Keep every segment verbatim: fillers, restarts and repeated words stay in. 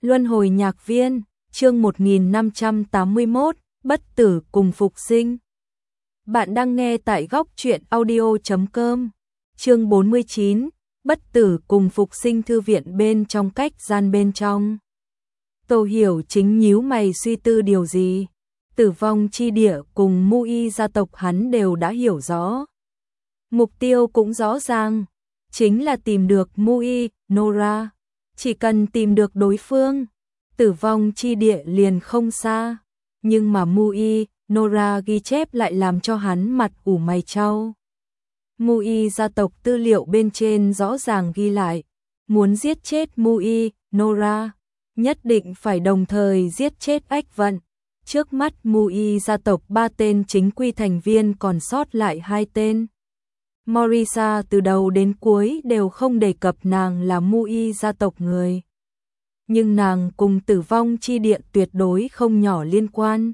Luân hồi nhạc viên, chương một nghìn năm trăm tám mươi mốt, bất tử cùng phục sinh. Bạn đang nghe tại góc truyện audio chấm com. Chương bốn mươi chín, bất tử cùng phục sinh. Thư viện bên trong cách gian bên trong. Tô Hiểu chính nhíu mày suy tư điều gì. Tử vong chi địa cùng Mu Y gia tộc hắn đều đã hiểu rõ. Mục tiêu cũng rõ ràng, chính là tìm được Mu Y, Nora. Chỉ cần tìm được đối phương, tử vong chi địa liền không xa. Nhưng mà Mu Y, Nora ghi chép lại làm cho hắn mặt ủ mày chau. Mu Y gia tộc tư liệu bên trên rõ ràng ghi lại, muốn giết chết Mu Y, Nora, nhất định phải đồng thời giết chết Ách Vận. Trước mắt Mu Y gia tộc ba tên chính quy thành viên còn sót lại hai tên. Morisa từ đầu đến cuối đều không đề cập nàng là Mu Y gia tộc người. Nhưng nàng cùng tử vong chi địa tuyệt đối không nhỏ liên quan.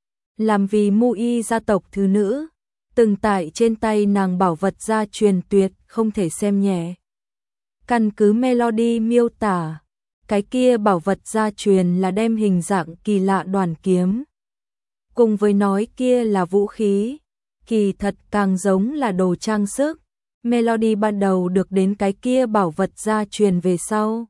Làm vì Mu Y gia tộc thứ nữ, từng tại trên tay nàng bảo vật gia truyền tuyệt không thể xem nhẹ. Căn cứ Melody miêu tả, cái kia bảo vật gia truyền là đem hình dạng kỳ lạ đoàn kiếm. Cùng với nói kia là vũ khí, kỳ thật càng giống là đồ trang sức. Melody ban đầu được đến cái kia bảo vật gia truyền về sau,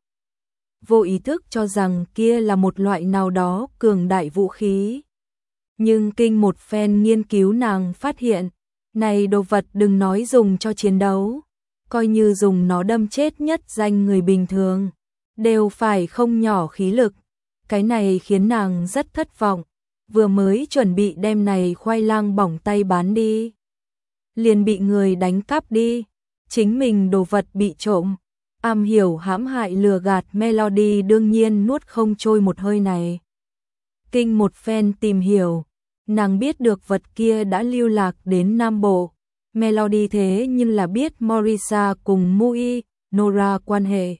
vô ý thức cho rằng kia là một loại nào đó cường đại vũ khí. Nhưng kinh một phen nghiên cứu nàng phát hiện, này đồ vật đừng nói dùng cho chiến đấu, coi như dùng nó đâm chết nhất danh người bình thường, đều phải không nhỏ khí lực. Cái này khiến nàng rất thất vọng, vừa mới chuẩn bị đem này khoai lang bỏng tay bán đi, liền bị người đánh cắp đi, chính mình đồ vật bị trộm. Am hiểu hãm hại lừa gạt Melody đương nhiên nuốt không trôi một hơi này. Kinh một phen tìm hiểu, nàng biết được vật kia đã lưu lạc đến Nam Bộ. Melody thế nhưng là biết Morisa cùng Mu Y, Nora quan hệ.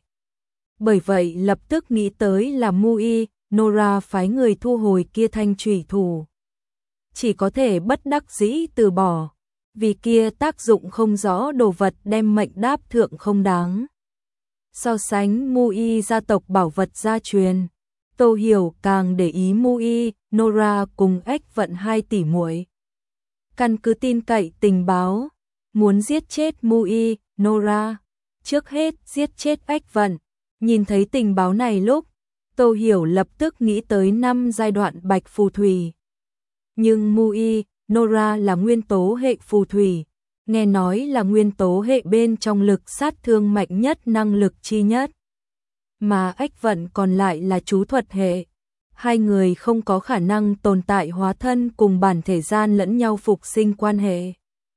Bởi vậy lập tức nghĩ tới là Mu Y, Nora phái người thu hồi kia thanh chủy thủ. Chỉ có thể bất đắc dĩ từ bỏ, vì kia tác dụng không rõ đồ vật đem mệnh đáp thượng không đáng. So sánh Mu Y gia tộc bảo vật gia truyền, Tô Hiểu càng để ý Mu Y, Nora cùng Ách Vận hai tỷ muội. Căn cứ tin cậy tình báo, muốn giết chết Mu Y, Nora, trước hết giết chết Ách Vận. Nhìn thấy tình báo này lúc, Tô Hiểu lập tức nghĩ tới năm giai đoạn bạch phù thủy. Nhưng Mu Y, Nora là nguyên tố hệ phù thủy, nghe nói là nguyên tố hệ bên trong lực sát thương mạnh nhất, năng lực chi nhất. Mà Ách Vận còn lại là chú thuật hệ. Hai người không có khả năng tồn tại hóa thân cùng bản thể gian lẫn nhau phục sinh quan hệ.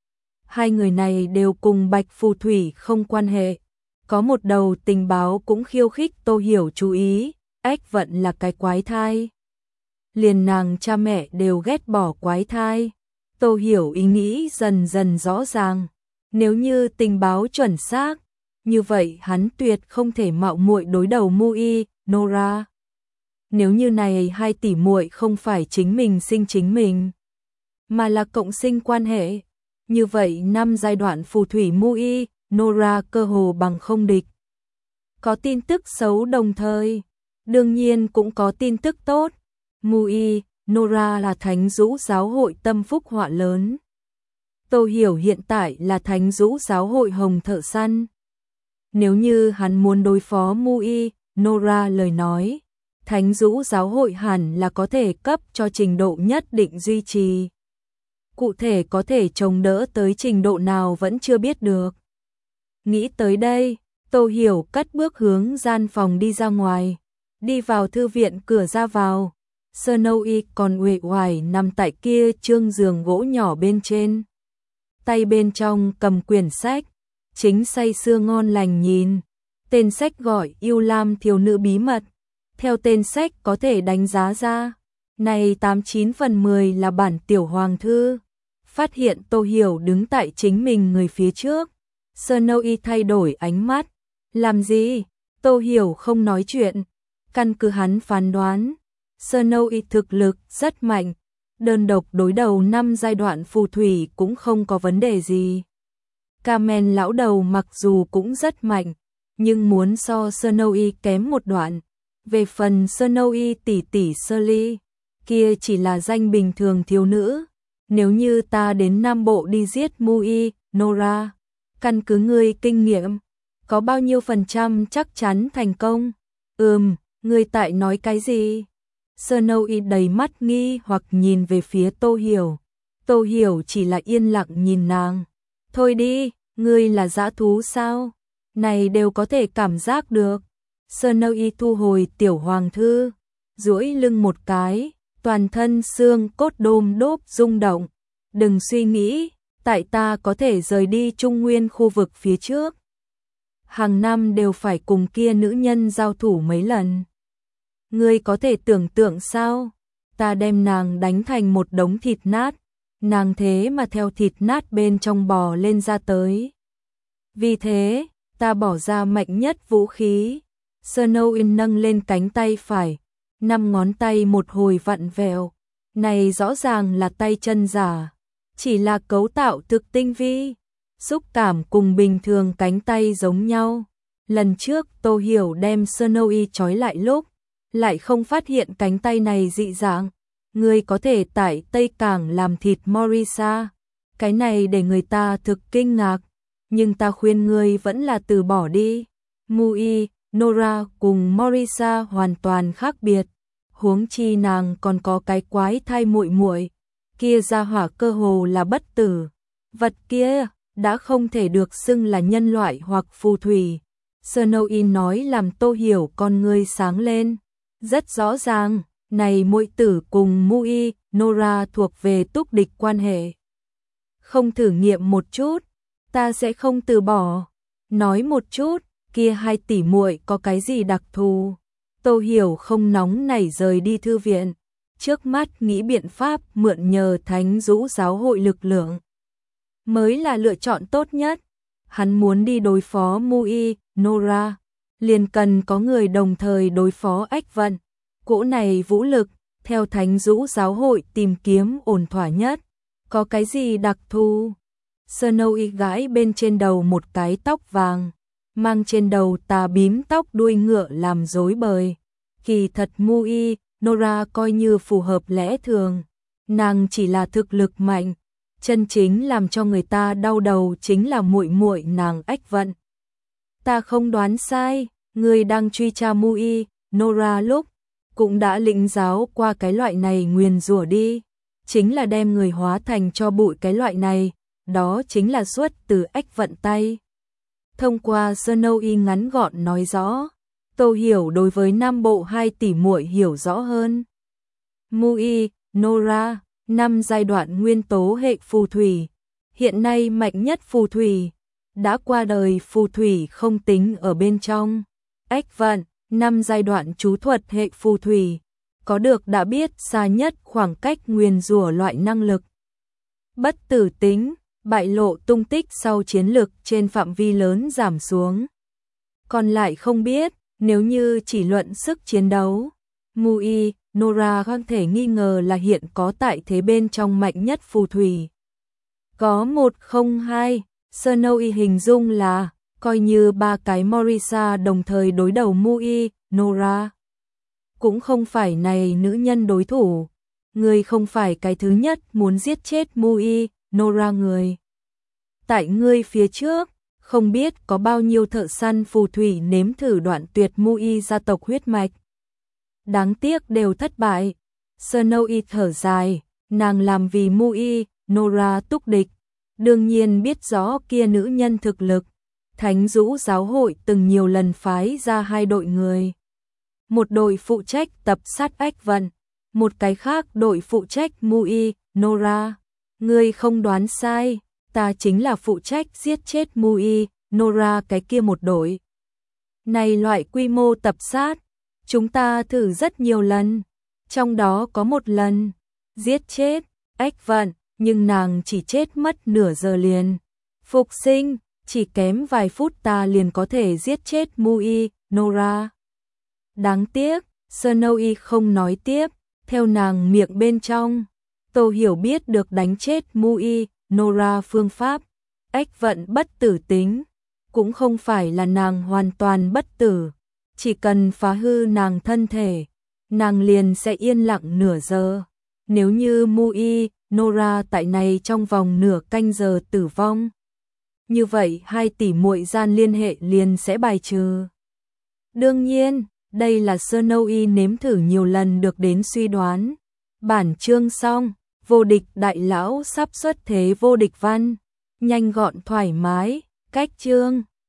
Hai người này đều cùng bạch phù thủy không quan hệ. Có một đầu tình báo cũng khiêu khích Tô Hiểu chú ý, Ách Vận là cái quái thai. Liền nàng cha mẹ đều ghét bỏ quái thai. Tô Hiểu ý nghĩ dần dần rõ ràng, nếu như tình báo chuẩn xác, như vậy hắn tuyệt không thể mạo muội đối đầu Mu Y, Nora. Nếu như này hai tỷ muội không phải chính mình sinh chính mình, mà là cộng sinh quan hệ, như vậy năm giai đoạn phù thủy Mu Y, Nora cơ hồ bằng không địch. Có tin tức xấu đồng thời, đương nhiên cũng có tin tức tốt. Mu Y, Nora là Thánh Dũ giáo hội tâm phúc họa lớn. Tô Hiểu hiện tại là Thánh Dũ giáo hội hồng thợ săn. Nếu như hắn muốn đối phó Mu Y, Nora lời nói, Thánh Dũ giáo hội hẳn là có thể cấp cho trình độ nhất định duy trì. Cụ thể có thể chống đỡ tới trình độ nào vẫn chưa biết được. Nghĩ tới đây, Tô Hiểu cất bước hướng gian phòng đi ra ngoài. Đi vào thư viện cửa ra vào, Snowy còn uể oải nằm tại kia trương giường gỗ nhỏ bên trên. Tay bên trong cầm quyển sách, chính say sưa ngon lành nhìn. Tên sách gọi Yêu Lam thiếu nữ bí mật. Theo tên sách có thể đánh giá ra, này tám chín phần mười là bản tiểu hoàng thư. Phát hiện Tô Hiểu đứng tại chính mình người phía trước, Snowy thay đổi ánh mắt. Làm gì? Tô Hiểu không nói chuyện. Căn cứ hắn phán đoán, Snowy thực lực rất mạnh, đơn độc đối đầu năm giai đoạn phù thủy cũng không có vấn đề gì. Carmen lão đầu mặc dù cũng rất mạnh, nhưng muốn so Snowy kém một đoạn, Về phần Snowy tỷ tỷ Shirley, kia chỉ là danh bình thường thiếu nữ. Nếu như ta đến Nam Bộ đi giết Mui, Nora, căn cứ ngươi kinh nghiệm, có bao nhiêu phần trăm chắc chắn thành công? Ừm, ngươi tại nói cái gì? Snowy đầy mắt nghi hoặc nhìn về phía Tô Hiểu. Tô Hiểu chỉ là yên lặng nhìn nàng. Thôi đi, ngươi là dã thú sao? Này đều có thể cảm giác được. Snowy thu hồi tiểu hoàng thư, duỗi lưng một cái, toàn thân xương cốt đôm đốp rung động. Đừng suy nghĩ, tại ta có thể rời đi Trung Nguyên khu vực phía trước. Hàng năm đều phải cùng kia nữ nhân giao thủ mấy lần. Ngươi có thể tưởng tượng sao? Ta đem nàng đánh thành một đống thịt nát, nàng thế mà theo thịt nát bên trong bò lên ra tới. Vì thế, ta bỏ ra mạnh nhất vũ khí. Snowy nâng lên cánh tay phải, năm ngón tay một hồi vặn vẹo. Này rõ ràng là tay chân giả, chỉ là cấu tạo thực tinh vi, xúc cảm cùng bình thường cánh tay giống nhau. Lần trước Tô Hiểu đem Snowy trói lại lúc, lại không phát hiện cánh tay này dị dạng. Ngươi có thể tại Tây Cảng làm thịt Morisa, cái này để người ta thực kinh ngạc, nhưng ta khuyên ngươi vẫn là từ bỏ đi. Mui, Nora cùng Morisa hoàn toàn khác biệt, huống chi nàng còn có cái quái thai muội muội, kia gia hỏa cơ hồ là bất tử. Vật kia đã không thể được xưng là nhân loại hoặc phù thủy. Snowy nói làm Tô Hiểu con ngươi sáng lên. Rất rõ ràng, này muội tử cùng Mui, Nora thuộc về túc địch quan hệ. Không thử nghiệm một chút, ta sẽ không từ bỏ. Nói một chút, kia hai tỷ muội có cái gì đặc thù? Tô Hiểu không nóng nảy rời đi thư viện, trước mắt nghĩ biện pháp mượn nhờ Thánh Dũ giáo hội lực lượng mới là lựa chọn tốt nhất. Hắn muốn đi đối phó Mui, Nora, liền cần có người đồng thời đối phó Ách Vận. Cỗ này vũ lực, theo Thánh Dũ giáo hội tìm kiếm ổn thỏa nhất. Có cái gì đặc thù? Snowy gãi bên trên đầu một cái tóc vàng, mang trên đầu tà bím tóc đuôi ngựa làm rối bời. Kỳ thật Mui, Nora coi như phù hợp lẽ thường. Nàng chỉ là thực lực mạnh, chân chính làm cho người ta đau đầu chính là muội muội nàng Ách Vận. Ta không đoán sai, người đang truy tra Mui, Nora lúc cũng đã lĩnh giáo qua cái loại này nguyền rủa đi, chính là đem người hóa thành cho bụi cái loại này, đó chính là xuất từ Ách Vận tay. Thông qua Snowy ngắn gọn nói rõ, Tô Hiểu đối với Nam Bộ hai tỷ muội hiểu rõ hơn. Mui, Nora, năm giai đoạn nguyên tố hệ phù thủy, hiện nay mạnh nhất phù thủy, đã qua đời phù thủy không tính ở bên trong. Ách Vận, năm giai đoạn chú thuật hệ phù thủy, có được đã biết xa nhất khoảng cách nguyền rủa loại năng lực. Bất tử tính, bại lộ tung tích sau chiến lực trên phạm vi lớn giảm xuống. Còn lại không biết, nếu như chỉ luận sức chiến đấu, Mui, Nora không thể nghi ngờ là hiện có tại thế bên trong mạnh nhất phù thủy. Có một không hai, Snowy hình dung là, coi như ba cái Morisa đồng thời đối đầu Mui, Nora. Cũng không phải này nữ nhân đối thủ, người không phải cái thứ nhất muốn giết chết Mui, Nora người. Tại ngươi phía trước, không biết có bao nhiêu thợ săn phù thủy nếm thử đoạn tuyệt Mui gia tộc huyết mạch. Đáng tiếc đều thất bại. Snowy thở dài, nàng làm vì Mui, Nora túc địch, đương nhiên biết rõ kia nữ nhân thực lực. Thánh Dũ giáo hội từng nhiều lần phái ra hai đội người. Một đội phụ trách tập sát Ách Vận, một cái khác đội phụ trách Mui, Nora. Ngươi không đoán sai, ta chính là phụ trách giết chết Mui, Nora cái kia một đội. Này loại quy mô tập sát, chúng ta thử rất nhiều lần, trong đó có một lần giết chết Ách Vận, nhưng nàng chỉ chết mất nửa giờ liền. Phục sinh, chỉ kém vài phút ta liền có thể giết chết Mui, Nora. Đáng tiếc, Snowy không nói tiếp, theo nàng miệng bên trong, Tô Hiểu biết được đánh chết Mui, Nora phương pháp. Ách Vận bất tử tính, cũng không phải là nàng hoàn toàn bất tử, chỉ cần phá hư nàng thân thể, nàng liền sẽ yên lặng nửa giờ. Nếu như Mui, Nora tại này trong vòng nửa canh giờ tử vong, như vậy hai tỷ muội gian liên hệ liền sẽ bài trừ. Đương nhiên, đây là Snowy nếm thử nhiều lần được đến suy đoán. Bản chương xong, vô địch đại lão sắp xuất thế vô địch văn, nhanh gọn thoải mái, cách chương.